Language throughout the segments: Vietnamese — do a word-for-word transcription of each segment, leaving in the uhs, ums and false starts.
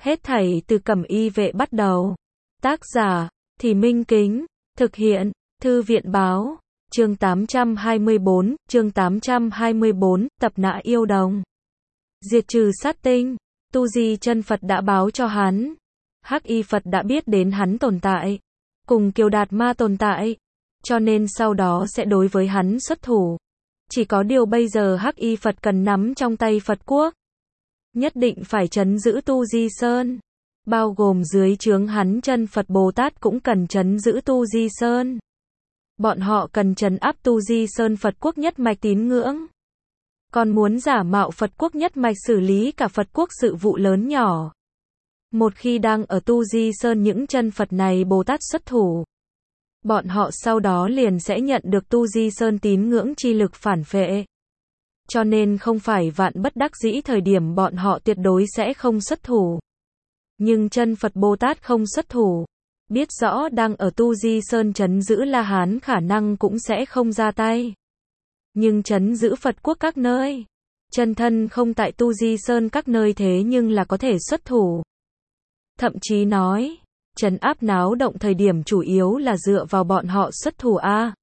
Hết thảy từ Cẩm Y Vệ bắt đầu. Tác giả, Thì Minh Kính. Thực hiện, Thư viện Báo. Chương tám trăm hai mươi bốn, chương tám trăm hai mươi bốn, tập nã yêu đồng. Diệt trừ sát tinh. Tu Di chân Phật đã báo cho hắn. Hắc Y Phật đã biết đến hắn tồn tại. Cùng Kiều Đạt Ma tồn tại. Cho nên sau đó sẽ đối với hắn xuất thủ. Chỉ có điều bây giờ Hắc Y Phật cần nắm trong tay Phật quốc. Nhất định phải trấn giữ Tu Di Sơn. Bao gồm dưới trướng hắn chân Phật Bồ Tát cũng cần trấn giữ Tu Di Sơn. Bọn họ cần trấn áp Tu Di Sơn Phật quốc nhất mạch tín ngưỡng. Còn muốn giả mạo Phật quốc nhất mạch xử lý cả Phật quốc sự vụ lớn nhỏ. Một khi đang ở Tu Di Sơn những chân Phật này Bồ Tát xuất thủ. Bọn họ sau đó liền sẽ nhận được Tu Di Sơn tín ngưỡng chi lực phản phệ. Cho nên không phải vạn bất đắc dĩ thời điểm bọn họ tuyệt đối sẽ không xuất thủ. Nhưng chân Phật Bồ Tát không xuất thủ. Biết rõ đang ở Tu Di Sơn trấn giữ La Hán khả năng cũng sẽ không ra tay. Nhưng trấn giữ Phật quốc các nơi. Chân thân không tại Tu Di Sơn các nơi thế nhưng là có thể xuất thủ. Thậm chí nói, trấn áp náo động thời điểm chủ yếu là dựa vào bọn họ xuất thủ a.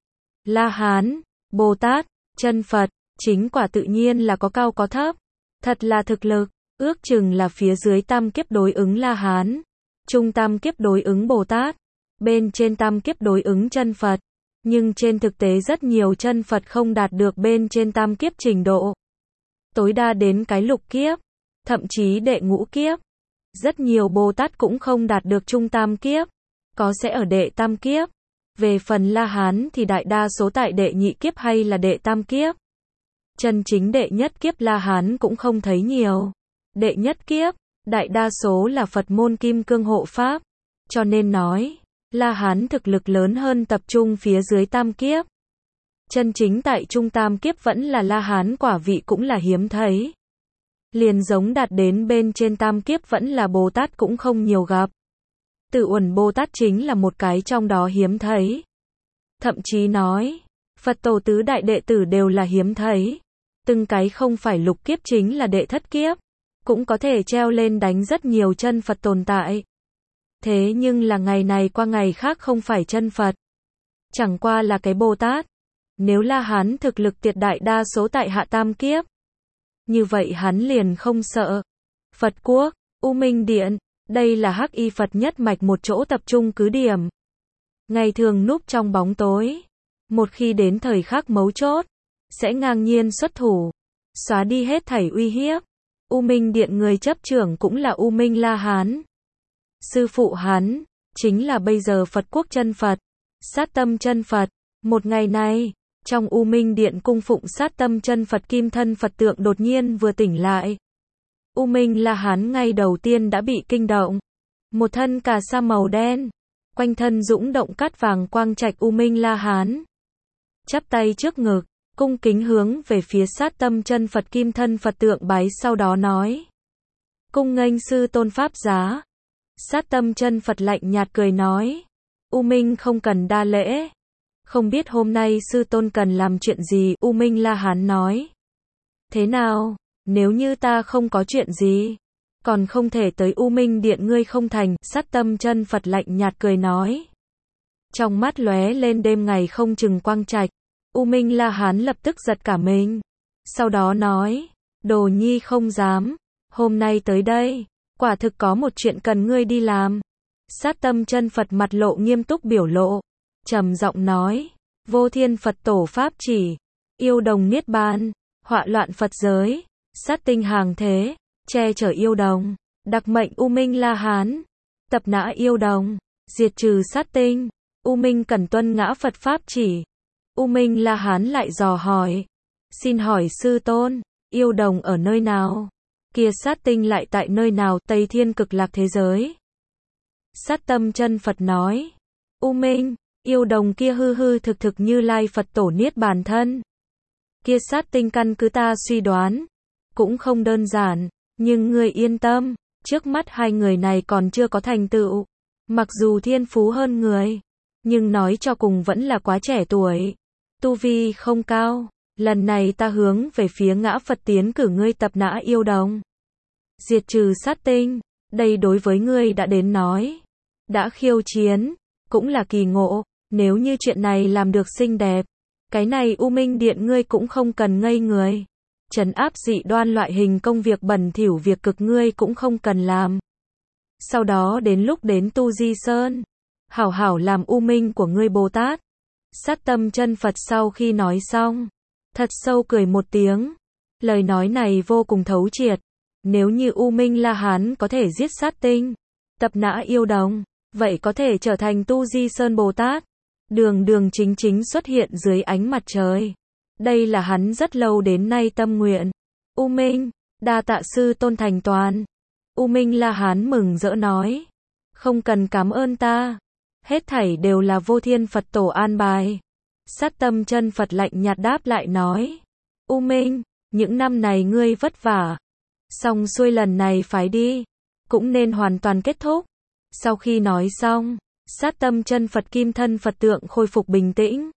La Hán, Bồ Tát, chân Phật, chính quả tự nhiên là có cao có thấp. Thật là thực lực, ước chừng là phía dưới tam kiếp đối ứng La Hán, trung tam kiếp đối ứng Bồ Tát, bên trên tam kiếp đối ứng chân Phật. Nhưng trên thực tế rất nhiều chân Phật không đạt được bên trên tam kiếp trình độ. Tối đa đến cái lục kiếp, thậm chí đệ ngũ kiếp. Rất nhiều Bồ Tát cũng không đạt được trung tam kiếp, có sẽ ở đệ tam kiếp. Về phần La Hán thì đại đa số tại đệ nhị kiếp hay là đệ tam kiếp. Chân chính đệ nhất kiếp La Hán cũng không thấy nhiều. Đệ nhất kiếp, đại đa số là Phật môn kim cương hộ pháp. Cho nên nói, La Hán thực lực lớn hơn tập trung phía dưới tam kiếp. Chân chính tại trung tam kiếp vẫn là La Hán quả vị cũng là hiếm thấy. Liền giống đạt đến bên trên tam kiếp vẫn là Bồ Tát cũng không nhiều gặp. Tự Uẩn Bồ Tát chính là một cái trong đó hiếm thấy. Thậm chí nói, Phật tổ tứ đại đệ tử đều là hiếm thấy. Từng cái không phải lục kiếp chính là đệ thất kiếp. Cũng có thể treo lên đánh rất nhiều chân Phật tồn tại. Thế nhưng là ngày này qua ngày khác không phải chân Phật. Chẳng qua là cái Bồ Tát. Nếu La Hán thực lực tuyệt đại đa số tại hạ tam kiếp. Như vậy hắn liền không sợ. Phật quốc, U Minh Điện, đây là Hắc Y Phật nhất mạch một chỗ tập trung cứ điểm. Ngày thường núp trong bóng tối. Một khi đến thời khắc mấu chốt, sẽ ngang nhiên xuất thủ. Xóa đi hết thảy uy hiếp. U Minh Điện người chấp trưởng cũng là U Minh La Hán. Sư phụ hắn, chính là bây giờ Phật quốc chân Phật. Sát tâm chân Phật. Một ngày này, trong U Minh Điện cung phụng sát tâm chân Phật kim thân Phật tượng đột nhiên vừa tỉnh lại. U Minh La Hán ngay đầu tiên đã bị kinh động. Một thân cà sa màu đen. Quanh thân dũng động cát vàng quang trạch U Minh La Hán. Chắp tay trước ngực, cung kính hướng về phía sát tâm chân Phật kim thân Phật tượng bái sau đó nói. Cung nghênh sư tôn pháp giá. Sát tâm chân Phật lạnh nhạt cười nói. U Minh không cần đa lễ. Không biết hôm nay sư tôn cần làm chuyện gì, U Minh La Hán nói. Thế nào, nếu như ta không có chuyện gì, còn không thể tới U Minh Điện ngươi không thành, sát tâm chân Phật lạnh nhạt cười nói. Trong mắt lóe lên đêm ngày không chừng quang trạch, U Minh La Hán lập tức giật cả mình. Sau đó nói, Đồ Nhi không dám, hôm nay tới đây, quả thực có một chuyện cần ngươi đi làm. Sát tâm chân Phật mặt lộ nghiêm túc biểu lộ. Trầm giọng nói, vô thiên Phật tổ pháp chỉ, yêu đồng niết bàn, họa loạn Phật giới, sát tinh hàng thế, che chở yêu đồng, đặc mệnh U Minh La Hán, tập nã yêu đồng, diệt trừ sát tinh, U Minh cần tuân ngã Phật pháp chỉ. U Minh La Hán lại dò hỏi, xin hỏi sư tôn, yêu đồng ở nơi nào? Kia sát tinh lại tại nơi nào? Tây Thiên Cực Lạc thế giới. Sát tâm chân Phật nói, U Minh, yêu đồng kia hư hư thực thực Như Lai Phật tổ niết bàn thân. Kia sát tinh căn cứ ta suy đoán, cũng không đơn giản, nhưng ngươi yên tâm, trước mắt hai người này còn chưa có thành tựu. Mặc dù thiên phú hơn người, nhưng nói cho cùng vẫn là quá trẻ tuổi. Tu vi không cao, lần này ta hướng về phía ngã Phật tiến cử ngươi tập nã yêu đồng. Diệt trừ sát tinh, Đây đối với ngươi đã đến nói. Đã khiêu chiến, cũng là kỳ ngộ, nếu như chuyện này làm được xinh đẹp, cái này U Minh Điện ngươi cũng không cần ngây người. Trấn áp dị đoan loại hình công việc bẩn thỉu việc cực ngươi cũng không cần làm. Sau đó đến lúc đến Tu Di Sơn, hảo hảo làm U Minh của ngươi Bồ Tát. Sát Tâm Chân Phật sau khi nói xong, thật sâu cười một tiếng. Lời nói này vô cùng thấu triệt. Nếu như U Minh La Hán có thể giết sát tinh, tập nã yêu đồng, vậy có thể trở thành Tu Di Sơn Bồ Tát. Đường đường chính chính xuất hiện dưới ánh mặt trời. Đây là hắn rất lâu đến nay tâm nguyện. U Minh, đa tạ sư tôn thành toàn. U Minh La Hán mừng rỡ nói. Không cần cảm ơn ta. Hết thảy đều là Vô Thiên Phật Tổ an bài. Sát Tâm Chân Phật lạnh nhạt đáp lại nói. U Minh, những năm này ngươi vất vả. Xong xuôi lần này phải đi. Cũng nên hoàn toàn kết thúc. Sau khi nói xong, Sát Tâm Chân Phật kim thân Phật tượng khôi phục bình tĩnh.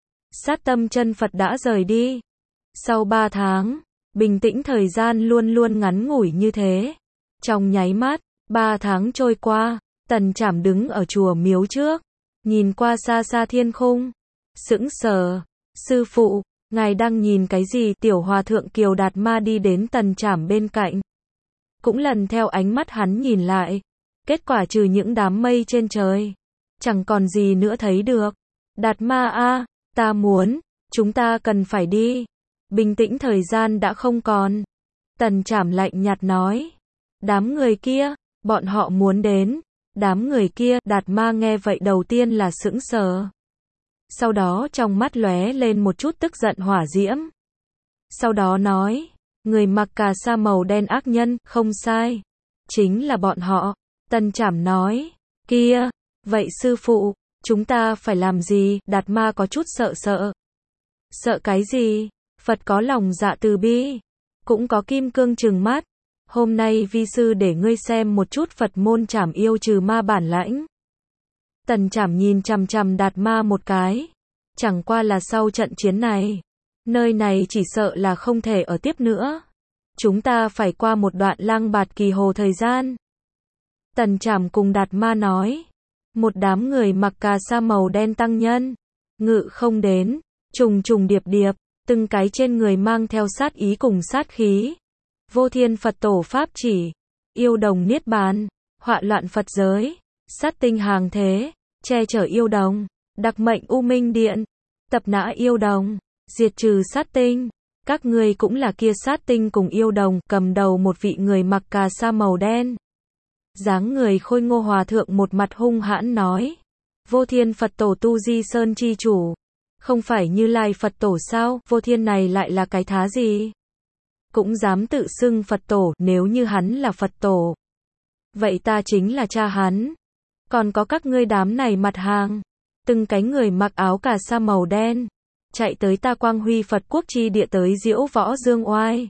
Sát Tâm Chân Phật đã rời đi. Sau ba tháng, bình tĩnh thời gian luôn luôn ngắn ngủi như thế. Trong nháy mắt, ba tháng trôi qua, Tần Trảm đứng ở chùa miếu trước, nhìn qua xa xa thiên khung, sững sờ. Sư phụ, ngài đang nhìn cái gì? Tiểu hòa thượng Kiều Đạt Ma đi đến Tần Trảm bên cạnh, cũng lần theo ánh mắt hắn nhìn lại. Kết quả trừ những đám mây trên trời, chẳng còn gì nữa thấy được. Đạt Ma a, ta muốn, chúng ta cần phải đi. Bình tĩnh thời gian đã không còn. Tần Trảm lạnh nhạt nói. Đám người kia, bọn họ muốn đến. Đám người kia, Đạt Ma nghe vậy đầu tiên là sững sờ. Sau đó trong mắt lóe lên một chút tức giận hỏa diễm. Sau đó nói, người mặc cà sa màu đen ác nhân, không sai. Chính là bọn họ. Tần Trảm nói, kia, vậy sư phụ, chúng ta phải làm gì? Đạt Ma có chút sợ sợ. Sợ cái gì? Phật có lòng dạ từ bi, cũng có kim cương trừng mắt. Hôm nay vi sư để ngươi xem một chút Phật môn trảm yêu trừ ma bản lãnh. Tần Trảm nhìn chằm chằm Đạt Ma một cái. Chẳng qua là sau trận chiến này, nơi này chỉ sợ là không thể ở tiếp nữa. Chúng ta phải qua một đoạn lang bạt kỳ hồ thời gian. Tần Trảm cùng Đạt Ma nói. Một đám người mặc cà sa màu đen tăng nhân, ngự không đến, trùng trùng điệp điệp, từng cái trên người mang theo sát ý cùng sát khí. Vô Thiên Phật Tổ pháp chỉ, yêu đồng niết bàn, họa loạn Phật giới, sát tinh hàng thế, che chở yêu đồng, đặc mệnh U Minh Điện, tập nã yêu đồng, diệt trừ sát tinh. Các ngươi cũng là kia sát tinh cùng yêu đồng. Cầm đầu một vị người mặc cà sa màu đen, dáng người khôi ngô hòa thượng một mặt hung hãn nói. Vô Thiên Phật Tổ Tu Di Sơn chi chủ, không phải Như Lai Phật Tổ sao? Vô Thiên này lại là cái thá gì? Cũng dám tự xưng Phật Tổ. Nếu như hắn là Phật Tổ, vậy ta chính là cha hắn. Còn có các ngươi đám này mặt hàng, từng cái người mặc áo cà sa màu đen, chạy tới ta Quang Huy Phật Quốc chi địa tới diễu võ dương oai.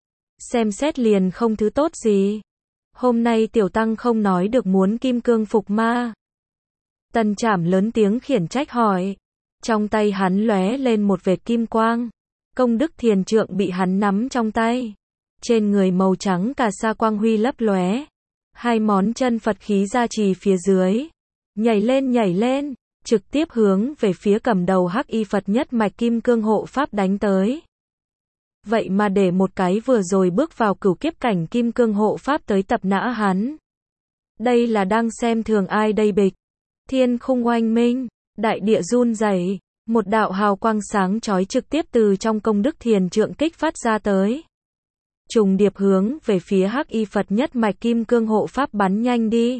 Xem xét liền không thứ tốt gì. Hôm nay tiểu tăng không nói được muốn kim cương phục ma. Tần Trảm lớn tiếng khiển trách hỏi. Trong tay hắn lóe lên một vệt kim quang. Công đức thiền trượng bị hắn nắm trong tay. Trên người màu trắng cà sa quang huy lấp lóe. Hai món chân Phật khí gia trì phía dưới. Nhảy lên nhảy lên, trực tiếp hướng về phía cầm đầu hắc y Phật nhất mạch kim cương hộ pháp đánh tới. Vậy mà để một cái vừa rồi bước vào cửu kiếp cảnh kim cương hộ pháp tới tập nã hắn. Đây là đang xem thường ai đây bịch? Thiên khung oanh minh, đại địa run rẩy, một đạo hào quang sáng chói trực tiếp từ trong công đức thiền trượng kích phát ra tới. Trùng điệp hướng về phía hắc y Phật nhất mạch kim cương hộ pháp bắn nhanh đi.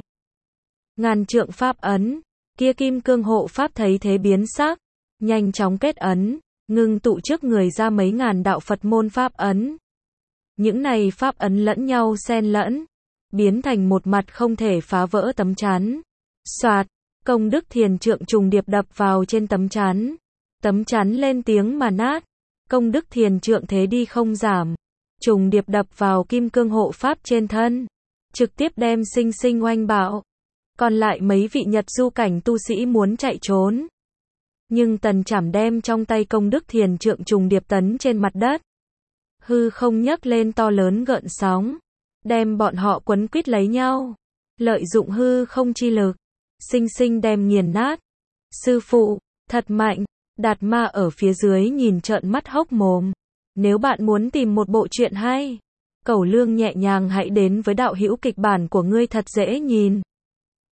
Ngàn trượng pháp ấn, kia kim cương hộ pháp thấy thế biến sắc, nhanh chóng kết ấn, ngưng tụ trước người ra mấy ngàn đạo Phật môn pháp ấn. Những này pháp ấn lẫn nhau xen lẫn, biến thành một mặt không thể phá vỡ tấm chắn. Soạt, công đức thiền trượng trùng điệp đập vào trên tấm chắn. Tấm chắn lên tiếng mà nát, công đức thiền trượng thế đi không giảm, trùng điệp đập vào kim cương hộ pháp trên thân, trực tiếp đem sinh sinh oanh bạo. Còn lại mấy vị Nhật du cảnh tu sĩ muốn chạy trốn, nhưng Tần Trảm đem trong tay công đức thiền trượng trùng điệp tấn trên mặt đất. Hư không nhấc lên to lớn gợn sóng, đem bọn họ quấn quýt lấy nhau, lợi dụng hư không chi lực, sinh sinh đem nghiền nát. Sư phụ, thật mạnh, Đạt Ma ở phía dưới nhìn trợn mắt hốc mồm. Nếu bạn muốn tìm một bộ truyện hay, Cẩu Lương nhẹ nhàng hãy đến với đạo hữu kịch bản của ngươi thật dễ nhìn.